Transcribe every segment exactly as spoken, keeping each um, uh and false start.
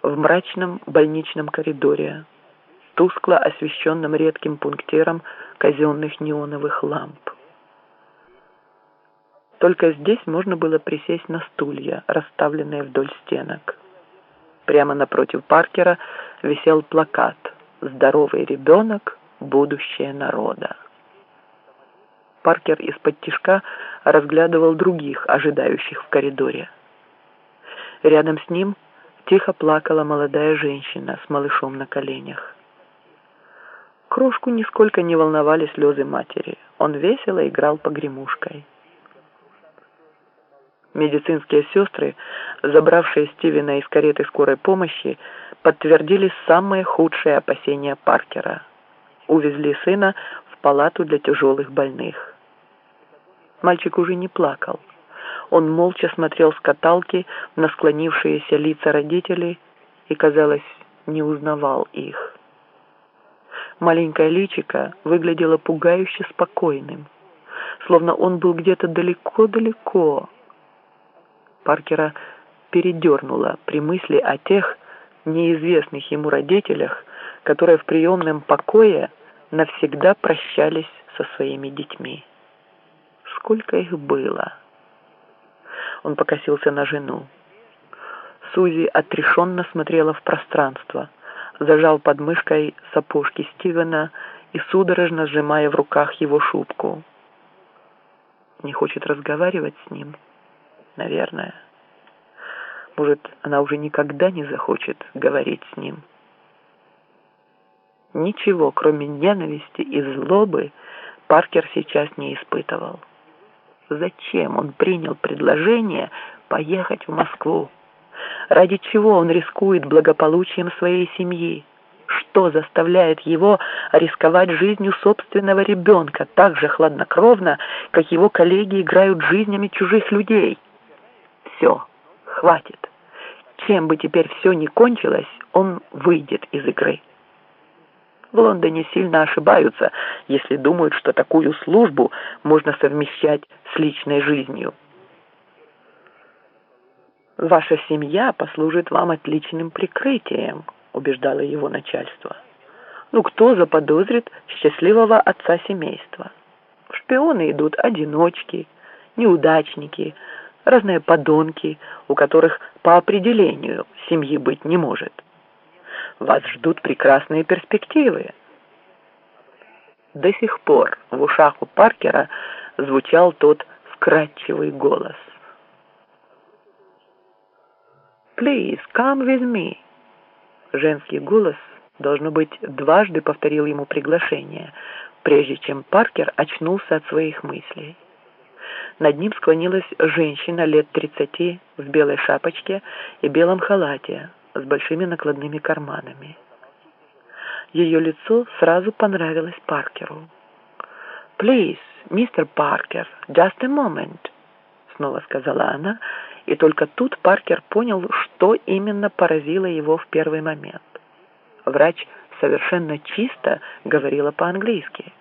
в мрачном больничном коридоре, тускло освещенном редким пунктиром казенных неоновых ламп. Только здесь можно было присесть на стулья, расставленные вдоль стенок. Прямо напротив Паркера висел плакат «Здоровый ребенок. Будущее народа». Паркер из-под тишка разглядывал других, ожидающих в коридоре. Рядом с ним тихо плакала молодая женщина с малышом на коленях. Крошку нисколько не волновали слезы матери. Он весело играл погремушкой. Медицинские сестры, забравшие Стивена из кареты скорой помощи, подтвердили самые худшие опасения Паркера. Увезли сына в палату для тяжелых больных. Мальчик уже не плакал. Он молча смотрел с каталки на склонившиеся лица родителей и, казалось, не узнавал их. Маленькое личико выглядело пугающе спокойным, словно он был где-то далеко-далеко. Паркера передернуло при мысли о тех неизвестных ему родителях, которые в приемном покое навсегда прощались со своими детьми. Сколько их было! Он покосился на жену. Сузи отрешенно смотрела в пространство, зажал под мышкой сапожки Стивена и судорожно сжимая в руках его шубку. Не хочет разговаривать с ним? Наверное. Может, она уже никогда не захочет говорить с ним. Ничего, кроме ненависти и злобы, Паркер сейчас не испытывал. Зачем он принял предложение поехать в Москву? Ради чего он рискует благополучием своей семьи? Что заставляет его рисковать жизнью собственного ребенка так же хладнокровно, как его коллеги играют жизнями чужих людей? Все, хватит. Чем бы теперь все ни кончилось, он выйдет из игры. В Лондоне сильно ошибаются, если думают, что такую службу можно совмещать с личной жизнью. «Ваша семья послужит вам отличным прикрытием», — убеждало его начальство. «Ну, кто заподозрит счастливого отца семейства? В шпионы идут одиночки, неудачники, разные подонки, у которых по определению семьи быть не может. Вас ждут прекрасные перспективы». До сих пор в ушах у Паркера звучал тот вкрадчивый голос. «Please, come with me». Женский голос, должно быть, дважды повторил ему приглашение, прежде чем Паркер очнулся от своих мыслей. Над ним склонилась женщина лет тридцати в белой шапочке и белом халате с большими накладными карманами. Ее лицо сразу понравилось Паркеру. «Please, мистер Паркер, just a moment», — снова сказала она, и только тут Паркер понял, что именно поразило его в первый момент. Врач совершенно чисто говорила по-английски.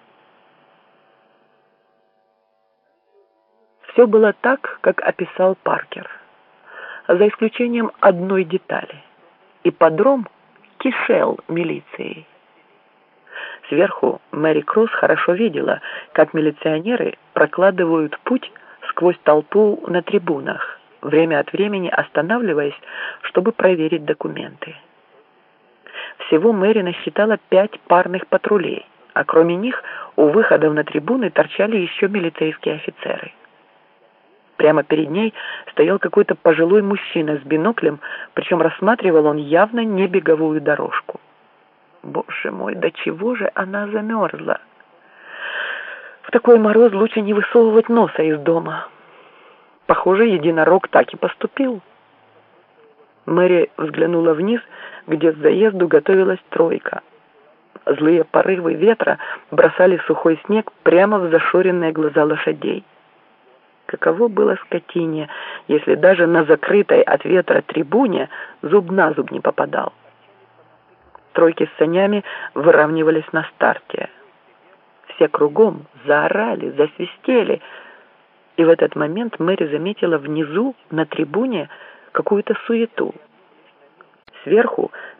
Все было так, как описал Паркер, за исключением одной детали. Ипподром кишел милицией. Сверху Мэри Кросс хорошо видела, как милиционеры прокладывают путь сквозь толпу на трибунах, время от времени останавливаясь, чтобы проверить документы. Всего Мэри насчитала пять парных патрулей, а кроме них у выходов на трибуны торчали еще милицейские офицеры. Прямо перед ней стоял какой-то пожилой мужчина с биноклем, причем рассматривал он явно не беговую дорожку. Боже мой, до чего же она замерзла! В такой мороз лучше не высовывать носа из дома. Похоже, единорог так и поступил. Мэри взглянула вниз, где к заезду готовилась тройка. Злые порывы ветра бросали сухой снег прямо в зашоренные глаза лошадей. Каково было скотине, если даже на закрытой от ветра трибуне зуб на зуб не попадал. Тройки с санями выравнивались на старте. Все кругом заорали, засвистели, и в этот момент Мэри заметила внизу, на трибуне, какую-то суету. Сверху